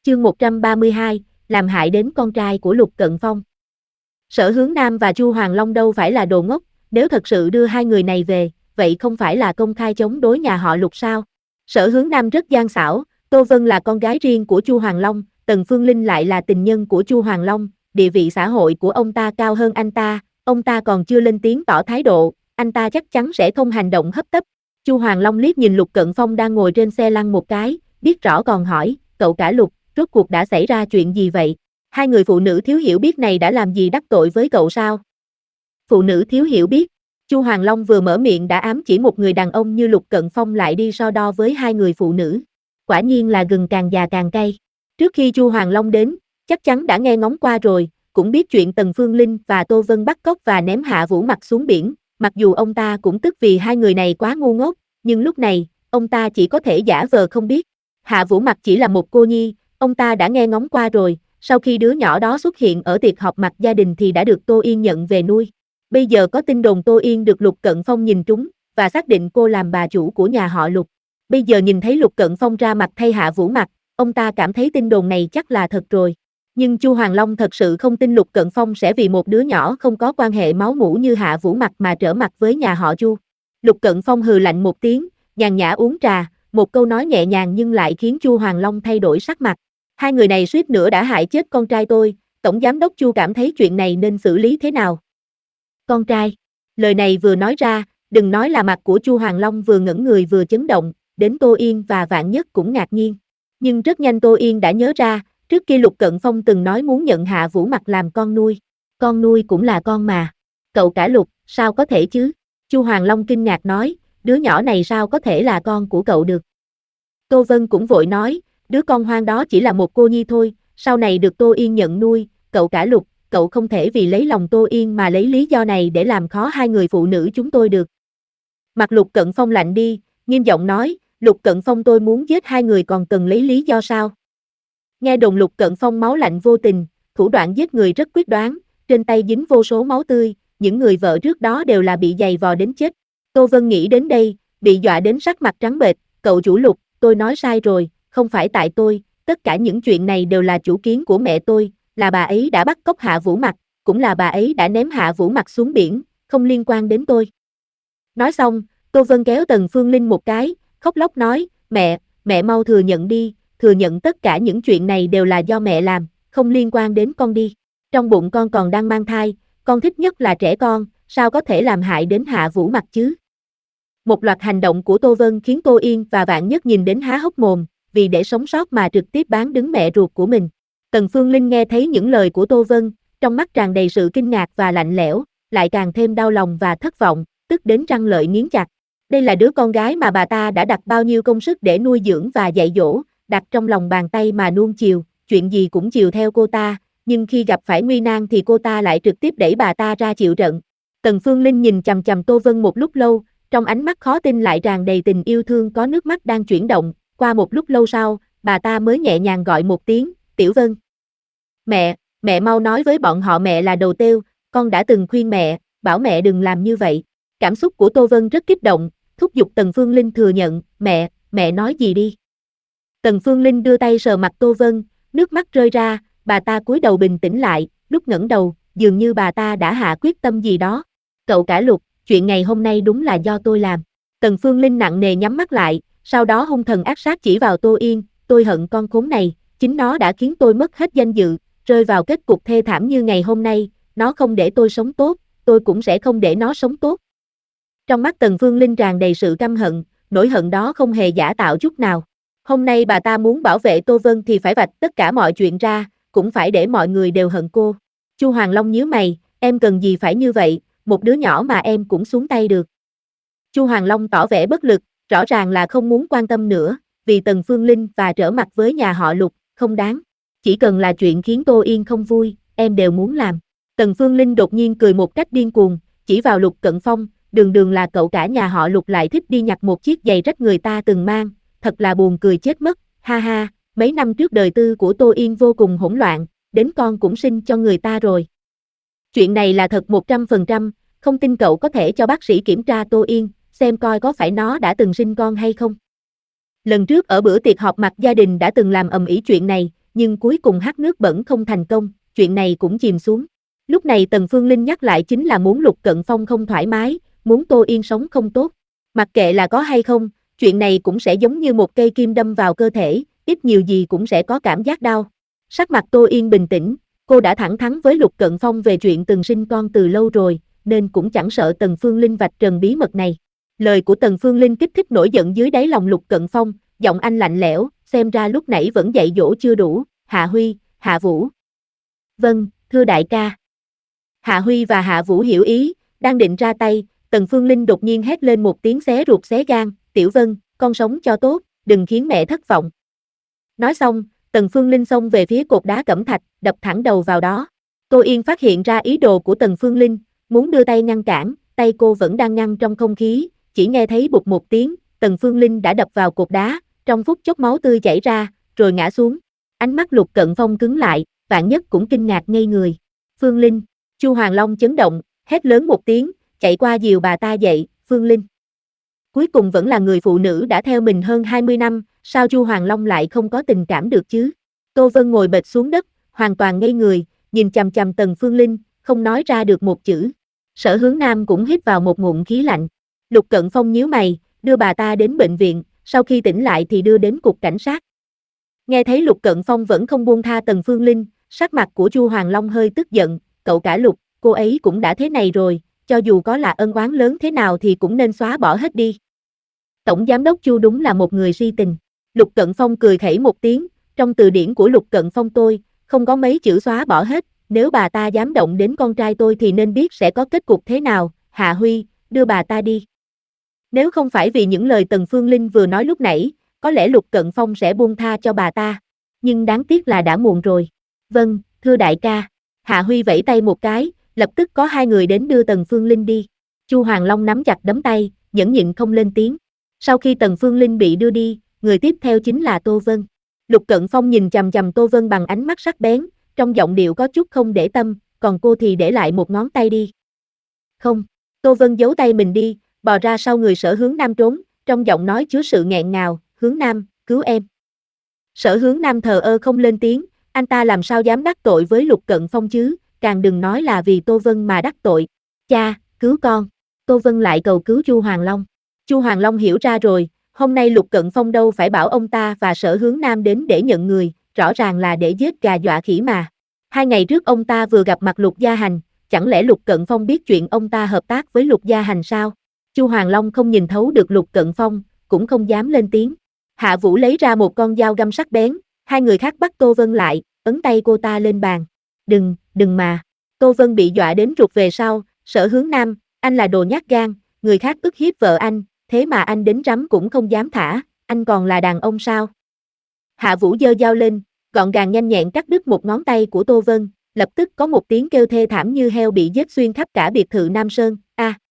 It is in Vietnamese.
Chương 132, làm hại đến con trai của Lục Cận Phong. Sở Hướng Nam và Chu Hoàng Long đâu phải là đồ ngốc, nếu thật sự đưa hai người này về, vậy không phải là công khai chống đối nhà họ Lục sao? Sở Hướng Nam rất gian xảo, Tô Vân là con gái riêng của Chu Hoàng Long, Tần Phương Linh lại là tình nhân của Chu Hoàng Long, địa vị xã hội của ông ta cao hơn anh ta, ông ta còn chưa lên tiếng tỏ thái độ, anh ta chắc chắn sẽ không hành động hấp tấp. Chu Hoàng Long liếc nhìn Lục Cận Phong đang ngồi trên xe lăn một cái, biết rõ còn hỏi, cậu cả Lục, rốt cuộc đã xảy ra chuyện gì vậy? Hai người phụ nữ thiếu hiểu biết này đã làm gì đắc tội với cậu sao? Phụ nữ thiếu hiểu biết. Chu Hoàng Long vừa mở miệng đã ám chỉ một người đàn ông như Lục Cận Phong lại đi so đo với hai người phụ nữ. Quả nhiên là gừng càng già càng cay. Trước khi Chu Hoàng Long đến, chắc chắn đã nghe ngóng qua rồi, cũng biết chuyện Tần Phương Linh và Tô Vân bắt cóc và ném Hạ Vũ Mặc xuống biển. Mặc dù ông ta cũng tức vì hai người này quá ngu ngốc, nhưng lúc này, ông ta chỉ có thể giả vờ không biết. Hạ Vũ Mặc chỉ là một cô nhi, ông ta đã nghe ngóng qua rồi, sau khi đứa nhỏ đó xuất hiện ở tiệc họp mặt gia đình thì đã được Tô Yên nhận về nuôi. Bây giờ có tin đồn Tô Yên được Lục Cận Phong nhìn trúng, và xác định cô làm bà chủ của nhà họ Lục. Bây giờ nhìn thấy Lục Cận Phong ra mặt thay Hạ Vũ Mặc, ông ta cảm thấy tin đồn này chắc là thật rồi. Nhưng Chu Hoàng Long thật sự không tin Lục Cận Phong sẽ vì một đứa nhỏ không có quan hệ máu mủ như Hạ Vũ Mặc mà trở mặt với nhà họ Chu. Lục Cận Phong hừ lạnh một tiếng, nhàn nhã uống trà, một câu nói nhẹ nhàng nhưng lại khiến Chu Hoàng Long thay đổi sắc mặt. Hai người này suýt nữa đã hại chết con trai tôi, Tổng Giám đốc Chu cảm thấy chuyện này nên xử lý thế nào? Con trai. Lời này vừa nói ra, đừng nói là mặt của Chu Hoàng Long vừa ngẩn người vừa chấn động, đến Tô Yên và Vạn Nhất cũng ngạc nhiên. Nhưng rất nhanh Tô Yên đã nhớ ra, trước kia Lục Cận Phong từng nói muốn nhận Hạ Vũ Mặc làm con nuôi. Con nuôi cũng là con mà. Cậu cả Lục, sao có thể chứ? Chu Hoàng Long kinh ngạc nói, đứa nhỏ này sao có thể là con của cậu được? Tô Vân cũng vội nói, đứa con hoang đó chỉ là một cô nhi thôi, sau này được Tô Yên nhận nuôi, cậu cả Lục, cậu không thể vì lấy lòng Tô Yên mà lấy lý do này để làm khó hai người phụ nữ chúng tôi được. Mặt Lục Cận Phong lạnh đi, nghiêm giọng nói, Lục Cận Phong tôi muốn giết hai người còn cần lấy lý do sao? Nghe đồn Lục Cận Phong máu lạnh vô tình, thủ đoạn giết người rất quyết đoán, trên tay dính vô số máu tươi, những người vợ trước đó đều là bị giày vò đến chết. Tô Vân nghĩ đến đây, bị dọa đến sắc mặt trắng bệch, cậu chủ Lục, tôi nói sai rồi, không phải tại tôi, tất cả những chuyện này đều là chủ kiến của mẹ tôi, là bà ấy đã bắt cóc Hạ Vũ Mặc, cũng là bà ấy đã ném Hạ Vũ Mặc xuống biển, không liên quan đến tôi. Nói xong, Tô Vân kéo Tần Phương Linh một cái, khóc lóc nói, mẹ mau thừa nhận đi, thừa nhận tất cả những chuyện này đều là do mẹ làm, không liên quan đến con đi. Trong bụng con còn đang mang thai, con thích nhất là trẻ con, sao có thể làm hại đến Hạ Vũ Mặc chứ? Một loạt hành động của Tô Vân khiến Tô Yên và Vạn Nhất nhìn đến há hốc mồm, vì để sống sót mà trực tiếp bán đứng mẹ ruột của mình. Tần Phương Linh nghe thấy những lời của Tô Vân, trong mắt tràn đầy sự kinh ngạc và lạnh lẽo, lại càng thêm đau lòng và thất vọng, tức đến răng lợi nghiến chặt. Đây là đứa con gái mà bà ta đã đặt bao nhiêu công sức để nuôi dưỡng và dạy dỗ, đặt trong lòng bàn tay mà nuông chiều, chuyện gì cũng chiều theo cô ta, nhưng khi gặp phải nguy nan thì cô ta lại trực tiếp đẩy bà ta ra chịu trận. Tần Phương Linh nhìn chằm chằm Tô Vân một lúc lâu, trong ánh mắt khó tin lại tràn đầy tình yêu thương có nước mắt đang chuyển động, qua một lúc lâu sau, bà ta mới nhẹ nhàng gọi một tiếng, Tiểu Vân. Mẹ mau nói với bọn họ mẹ là đầu têu, con đã từng khuyên mẹ, bảo mẹ đừng làm như vậy. Cảm xúc của Tô Vân rất kích động, thúc giục Tần Phương Linh thừa nhận, mẹ nói gì đi. Tần Phương Linh đưa tay sờ mặt Tô Vân, nước mắt rơi ra, bà ta cúi đầu bình tĩnh lại, lúc ngẩng đầu, dường như bà ta đã hạ quyết tâm gì đó. Cậu cả Lục, chuyện ngày hôm nay đúng là do tôi làm. Tần Phương Linh nặng nề nhắm mắt lại, sau đó hung thần ác sát chỉ vào Tô Yên, tôi hận con khốn này, chính nó đã khiến tôi mất hết danh dự, rơi vào kết cục thê thảm như ngày hôm nay, nó không để tôi sống tốt, tôi cũng sẽ không để nó sống tốt. Trong mắt Tần Phương Linh tràn đầy sự căm hận, nỗi hận đó không hề giả tạo chút nào. Hôm nay bà ta muốn bảo vệ Tô Vân thì phải vạch tất cả mọi chuyện ra, cũng phải để mọi người đều hận cô. Chu Hoàng Long nhíu mày, em cần gì phải như vậy, một đứa nhỏ mà em cũng xuống tay được. Chu Hoàng Long tỏ vẻ bất lực, rõ ràng là không muốn quan tâm nữa, vì Tần Phương Linh và trở mặt với nhà họ Lục, không đáng. Chỉ cần là chuyện khiến Tô Yên không vui, em đều muốn làm. Tần Phương Linh đột nhiên cười một cách điên cuồng, chỉ vào Lục Cận Phong, đường là cậu cả nhà họ Lục lại thích đi nhặt một chiếc giày rách người ta từng mang, thật là buồn cười chết mất, ha ha, mấy năm trước đời tư của Tô Yên vô cùng hỗn loạn, đến con cũng sinh cho người ta rồi. Chuyện này là thật 100%, không tin cậu có thể cho bác sĩ kiểm tra Tô Yên, xem coi có phải nó đã từng sinh con hay không. Lần trước ở bữa tiệc họp mặt gia đình đã từng làm ầm ĩ chuyện này, nhưng cuối cùng hắt nước bẩn không thành công, chuyện này cũng chìm xuống. Lúc này Tần Phương Linh nhắc lại chính là muốn Lục Cận Phong không thoải mái, muốn Tô Yên sống không tốt. Mặc kệ là có hay không, chuyện này cũng sẽ giống như một cây kim đâm vào cơ thể, ít nhiều gì cũng sẽ có cảm giác đau. Sắc mặt Tô Yên bình tĩnh, cô đã thẳng thắn với Lục Cận Phong về chuyện từng sinh con từ lâu rồi, nên cũng chẳng sợ Tần Phương Linh vạch trần bí mật này. Lời của Tần Phương Linh kích thích nổi giận dưới đáy lòng Lục Cận Phong, giọng anh lạnh lẽo, xem ra lúc nãy vẫn dạy dỗ chưa đủ, Hạ Huy, Hạ Vũ. Vâng, thưa đại ca. Hạ Huy và Hạ Vũ hiểu ý, đang định ra tay, Tần Phương Linh đột nhiên hét lên một tiếng xé ruột xé gan, Tiểu Vân, con sống cho tốt, đừng khiến mẹ thất vọng. Nói xong, Tần Phương Linh xông về phía cột đá cẩm thạch, đập thẳng đầu vào đó. Tô Yên phát hiện ra ý đồ của Tần Phương Linh, muốn đưa tay ngăn cản, tay cô vẫn đang ngăn trong không khí, chỉ nghe thấy bụp một tiếng, Tần Phương Linh đã đập vào cột đá, trong phút chốc máu tươi chảy ra, rồi ngã xuống. Ánh mắt Lục Cận Phong cứng lại, Vạn Nhất cũng kinh ngạc ngây người. Phương Linh, Chu Hoàng Long chấn động, hét lớn một tiếng, chạy qua dìu bà ta dậy, Phương Linh. Cuối cùng vẫn là người phụ nữ đã theo mình hơn 20 năm, sao Chu Hoàng Long lại không có tình cảm được chứ? Tô Vân ngồi bệt xuống đất, hoàn toàn ngây người, nhìn chằm chằm Tần Phương Linh, không nói ra được một chữ. Sở Hướng Nam cũng hít vào một ngụm khí lạnh. Lục Cận Phong nhíu mày, đưa bà ta đến bệnh viện, sau khi tỉnh lại thì đưa đến cục cảnh sát. Nghe thấy Lục Cận Phong vẫn không buông tha Tần Phương Linh, sắc mặt của Chu Hoàng Long hơi tức giận, cậu cả Lục, cô ấy cũng đã thế này rồi, cho dù có là ân oán lớn thế nào thì cũng nên xóa bỏ hết đi. Tổng giám đốc Chu đúng là một người si tình. Lục Cận Phong cười khẩy một tiếng, trong từ điển của Lục Cận Phong tôi, không có mấy chữ xóa bỏ hết, nếu bà ta dám động đến con trai tôi thì nên biết sẽ có kết cục thế nào, Hạ Huy, đưa bà ta đi. Nếu không phải vì những lời Tần Phương Linh vừa nói lúc nãy, có lẽ Lục Cận Phong sẽ buông tha cho bà ta. Nhưng đáng tiếc là đã muộn rồi. Vâng, thưa đại ca. Hạ Huy vẫy tay một cái, lập tức có hai người đến đưa Tần Phương Linh đi. Chu Hoàng Long nắm chặt đấm tay, nhẫn nhịn không lên tiếng. Sau khi Tần Phương Linh bị đưa đi, người tiếp theo chính là Tô Vân. Lục Cận Phong nhìn chằm chằm Tô Vân bằng ánh mắt sắc bén, trong giọng điệu có chút không để tâm, còn cô thì để lại một ngón tay đi. Không, Tô Vân giấu tay mình đi, bò ra sau người Sở Hướng Nam trốn, trong giọng nói chứa sự nghẹn ngào, Hướng Nam, cứu em. Sở Hướng Nam thờ ơ không lên tiếng, anh ta làm sao dám đắc tội với Lục Cận Phong chứ, càng đừng nói là vì Tô Vân mà đắc tội. Cha, cứu con. Tô Vân lại cầu cứu Chu Hoàng Long. Chu Hoàng Long hiểu ra rồi, hôm nay Lục Cận Phong đâu phải bảo ông ta và Sở Hướng Nam đến để nhận người, rõ ràng là để giết gà dọa khỉ mà. 2 ngày trước ông ta vừa gặp mặt Lục Gia Hành, chẳng lẽ Lục Cận Phong biết chuyện ông ta hợp tác với Lục Gia Hành sao? Chu Hoàng Long không nhìn thấu được Lục Cận Phong, cũng không dám lên tiếng. Hạ Vũ lấy ra một con dao găm sắc bén, hai người khác bắt Tô Vân lại, ấn tay cô ta lên bàn. Đừng mà. Tô Vân bị dọa đến rụt về sau, Sở Hướng Nam, anh là đồ nhát gan, người khác ức hiếp vợ anh, thế mà anh đến rắm cũng không dám thả, anh còn là đàn ông sao? Hạ Vũ giơ dao lên, gọn gàng nhanh nhẹn cắt đứt một ngón tay của Tô Vân, lập tức có một tiếng kêu thê thảm như heo bị giết xuyên khắp cả biệt thự Nam Sơn,